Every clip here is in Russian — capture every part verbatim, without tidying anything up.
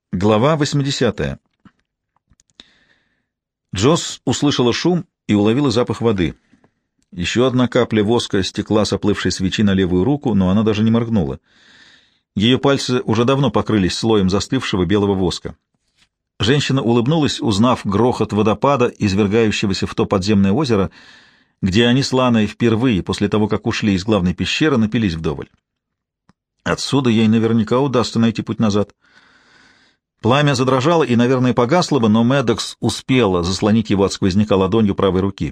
Глава восьмидесятая. Джосс услышала шум и уловила запах воды. Еще одна капля воска стекла с оплывшей свечи на левую руку, но она даже не моргнула. Ее пальцы уже давно покрылись слоем застывшего белого воска. Женщина улыбнулась, узнав грохот водопада, извергающегося в то подземное озеро, где они с Ланой впервые после того, как ушли из главной пещеры, напились вдоволь. Отсюда ей наверняка удастся найти путь назад. Пламя задрожало и, наверное, погасло бы, но Медокс успела заслонить его от сквозняка ладонью правой руки.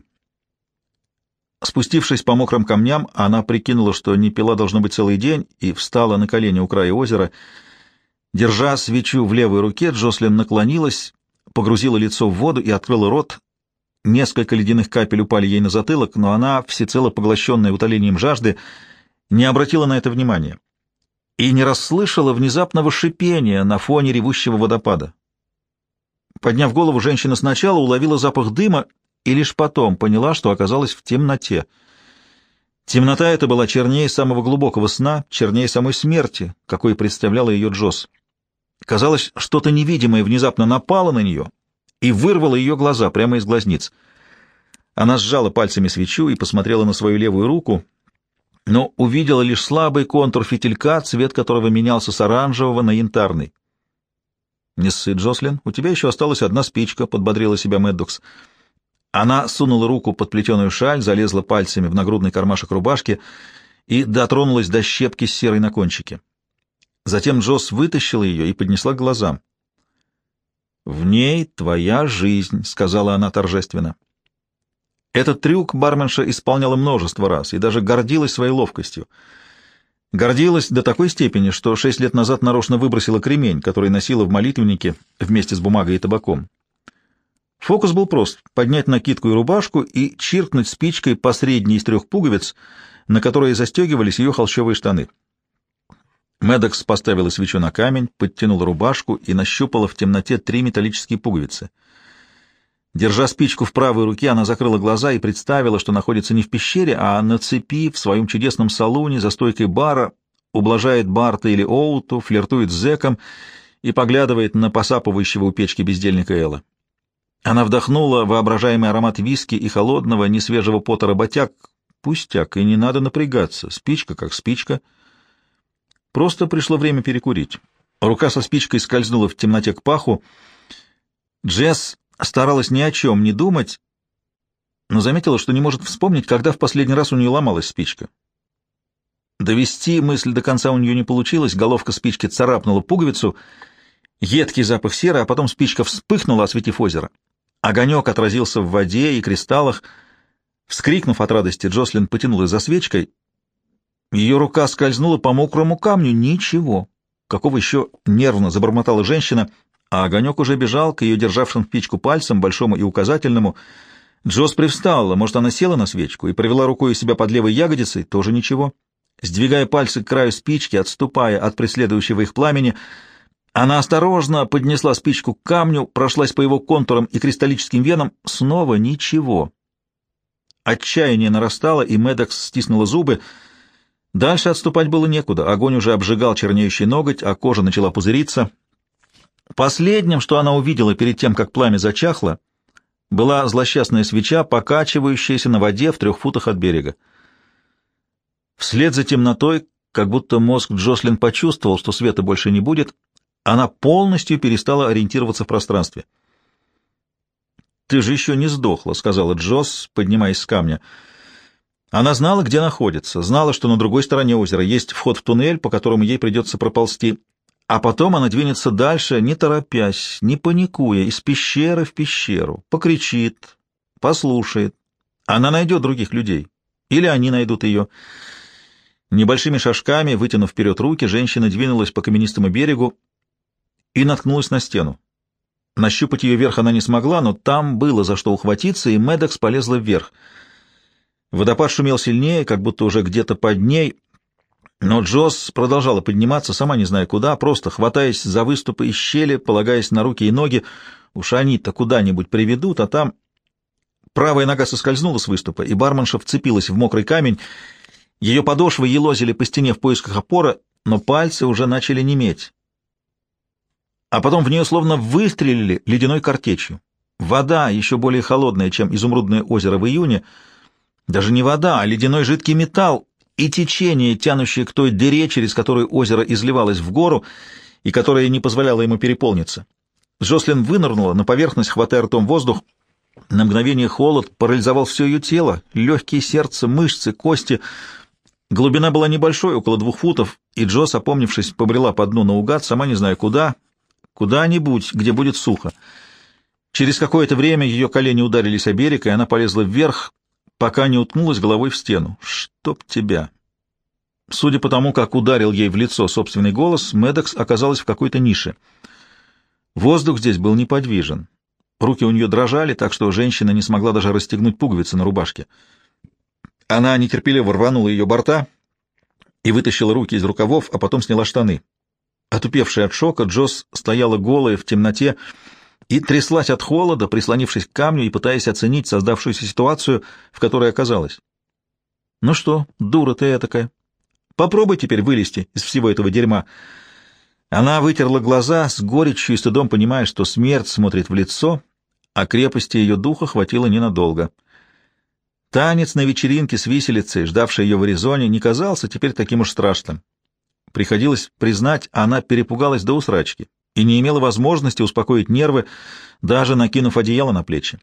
Спустившись по мокрым камням, она прикинула, что не пила должно быть целый день, и встала на колени у края озера. Держа свечу в левой руке, Джослин наклонилась, погрузила лицо в воду и открыла рот. Несколько ледяных капель упали ей на затылок, но она, всецело поглощенная утолением жажды, не обратила на это внимания и не расслышала внезапного шипения на фоне ревущего водопада. Подняв голову, женщина сначала уловила запах дыма и лишь потом поняла, что оказалась в темноте. Темнота эта была чернее самого глубокого сна, чернее самой смерти, какой представляла ее Джосс. Казалось, что-то невидимое внезапно напало на нее и вырвало ее глаза прямо из глазниц. Она сжала пальцами свечу и посмотрела на свою левую руку, но увидела лишь слабый контур фитилька, цвет которого менялся с оранжевого на янтарный. «Не ссы, Джослин, у тебя еще осталась одна спичка», — подбодрила себя Мэддокс. Она сунула руку под плетеную шаль, залезла пальцами в нагрудный кармашек рубашки и дотронулась до щепки с серой на кончике. Затем Джосс вытащила ее и поднесла к глазам. «В ней твоя жизнь», — сказала она торжественно. Этот трюк барменша исполняла множество раз и даже гордилась своей ловкостью. Гордилась до такой степени, что шесть лет назад нарочно выбросила кремень, который носила в молитвеннике вместе с бумагой и табаком. Фокус был прост — поднять накидку и рубашку и чиркнуть спичкой по средней из трех пуговиц, на которые застегивались ее холщовые штаны. Мэддокс поставила свечу на камень, подтянула рубашку и нащупала в темноте три металлические пуговицы. Держа спичку в правой руке, она закрыла глаза и представила, что находится не в пещере, а на цепи в своем чудесном салуне за стойкой бара, ублажает Барта или Оуту, флиртует с зэком и поглядывает на посапывающего у печки бездельника Элла. Она вдохнула воображаемый аромат виски и холодного, несвежего пота работяг. Пустяк, и не надо напрягаться, спичка как спичка. Просто пришло время перекурить. Рука со спичкой скользнула в темноте к паху. Джесс старалась ни о чем не думать, но заметила, что не может вспомнить, когда в последний раз у нее ломалась спичка. Довести мысль до конца у нее не получилось, головка спички царапнула пуговицу, едкий запах серы, а потом спичка вспыхнула, осветив озеро. Огонек отразился в воде и кристаллах. Вскрикнув от радости, Джослин потянулась за свечкой. Ее рука скользнула по мокрому камню. Ничего. Какого еще нервно забормотала женщина, а огонек уже бежал к ее державшим спичку пальцам, большому и указательному. Джосс привстала, может, она села на свечку и провела рукой у себя под левой ягодицей, тоже ничего. Сдвигая пальцы к краю спички, отступая от преследующего их пламени, она осторожно поднесла спичку к камню, прошлась по его контурам и кристаллическим венам, снова ничего. Отчаяние нарастало, и Мэддокс стиснула зубы. Дальше отступать было некуда, огонь уже обжигал чернеющий ноготь, а кожа начала пузыриться. Последним, что она увидела перед тем, как пламя зачахло, была злосчастная свеча, покачивающаяся на воде в трех футах от берега. Вслед за темнотой, как будто мозг Джослин почувствовал, что света больше не будет, она полностью перестала ориентироваться в пространстве. «Ты же еще не сдохла», — сказала Джосс, поднимаясь с камня. Она знала, где находится, знала, что на другой стороне озера есть вход в туннель, по которому ей придется проползти, а потом она двинется дальше, не торопясь, не паникуя, из пещеры в пещеру, покричит, послушает. Она найдет других людей, или они найдут ее. Небольшими шажками, вытянув вперед руки, женщина двинулась по каменистому берегу и наткнулась на стену. Нащупать ее вверх она не смогла, но там было за что ухватиться, и Мэддокс полезла вверх. Водопад шумел сильнее, как будто уже где-то под ней, но Джосс продолжала подниматься, сама не зная куда, просто хватаясь за выступы и щели, полагаясь на руки и ноги. Уж они-то куда-нибудь приведут, а там... Правая нога соскользнула с выступа, и барменша вцепилась в мокрый камень. Ее подошвы елозили по стене в поисках опоры, но пальцы уже начали неметь. а потом в нее словно выстрелили ледяной картечью. Вода, еще более холодная, чем изумрудное озеро в июне, даже не вода, а ледяной жидкий металл, и течение, тянущее к той дыре, через которую озеро изливалось в гору, и которая не позволяла ему переполниться. Джослин вынырнула на поверхность, хватая ртом воздух. На мгновение холод парализовал все ее тело, легкие, сердце, мышцы, кости. Глубина была небольшой, около двух футов, и Джос, опомнившись, побрела по дну наугад, сама не зная куда, куда-нибудь, где будет сухо. Через какое-то время ее колени ударились о берег, и она полезла вверх, пока не уткнулась головой в стену. «Чтоб тебя!» Судя по тому, как ударил ей в лицо собственный голос, Медекс оказалась в какой-то нише. Воздух здесь был неподвижен. Руки у нее дрожали, так что женщина не смогла даже расстегнуть пуговицы на рубашке. Она нетерпеливо рванула ее борта и вытащила руки из рукавов, а потом сняла штаны. Отупевшая от шока, Джос стояла голая в темноте и тряслась от холода, прислонившись к камню и пытаясь оценить создавшуюся ситуацию, в которой оказалась. «Ну что, дура ты этакая? Попробуй теперь вылезти из всего этого дерьма». Она вытерла глаза, с горечью и стыдом понимая, что смерть смотрит в лицо, а крепости ее духа хватило ненадолго. Танец на вечеринке с виселицей, ждавшей ее в Аризоне, не казался теперь таким уж страшным. Приходилось признать, она перепугалась до усрачки и не имела возможности успокоить нервы, даже накинув одеяло на плечи.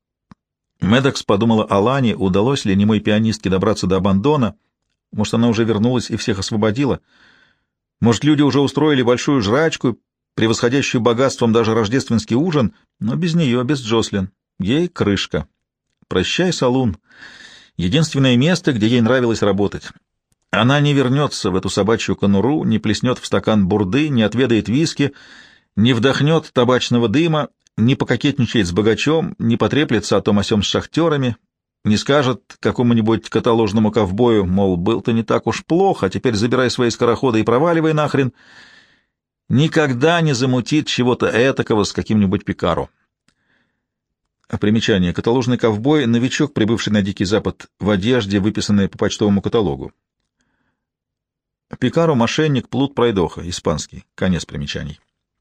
Медекс подумала о Лане, удалось ли немой пианистке добраться до Абандона. Может, она уже вернулась и всех освободила. Может, люди уже устроили большую жрачку, превосходящую богатством даже рождественский ужин, но без нее, без Джослин. Ей крышка. Прощай, салун. Единственное место, где ей нравилось работать. Она не вернется в эту собачью конуру, не плеснет в стакан бурды, не отведает виски, не вдохнет табачного дыма, не пококетничает с богачом, не потреплется о том о сём с шахтерами, не скажет какому-нибудь каталожному ковбою, мол, был-то не так уж плохо, а теперь забирай свои скороходы и проваливай нахрен. Никогда не замутит чего-то этакого с каким-нибудь Пикаро. Примечание. Каталожный ковбой — новичок, прибывший на Дикий Запад в одежде, выписанной по почтовому каталогу. Пикаро — мошенник, плут, пройдоха, испанский. Конец примечаний.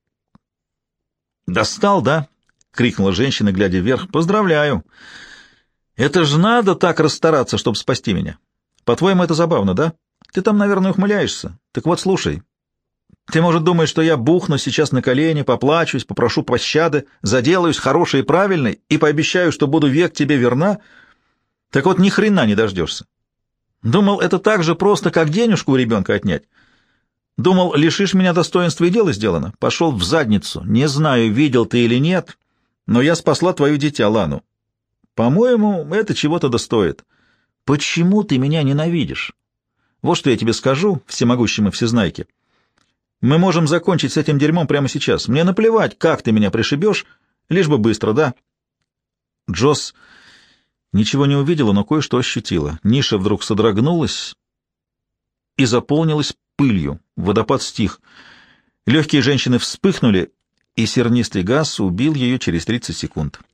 «Достал, да?» — крикнула женщина, глядя вверх. «Поздравляю! Это ж надо так расстараться, чтобы спасти меня. По-твоему, это забавно, да? Ты там, наверное, ухмыляешься. Так вот, слушай. Ты, может, думаешь, что я бухну сейчас на колени, поплачусь, попрошу пощады, заделаюсь хорошей и правильной и пообещаю, что буду век тебе верна? Так вот, ни хрена не дождешься. Думал, это так же просто, как денежку у ребенка отнять. Думал, лишишь меня достоинства и дело сделано. Пошел в задницу. Не знаю, видел ты или нет, но я спасла твое дитя, Лану. По-моему, это чего-то достоит. Почему ты меня ненавидишь? Вот что я тебе скажу, всемогущему всезнайке. Мы можем закончить с этим дерьмом прямо сейчас. Мне наплевать, как ты меня пришибешь, лишь бы быстро, да?» Джос ничего не увидела, но кое-что ощутила. Ниша вдруг содрогнулась и заполнилась пылью. Водопад стих. Легкие женщины вспыхнули, и сернистый газ убил ее через тридцать секунд.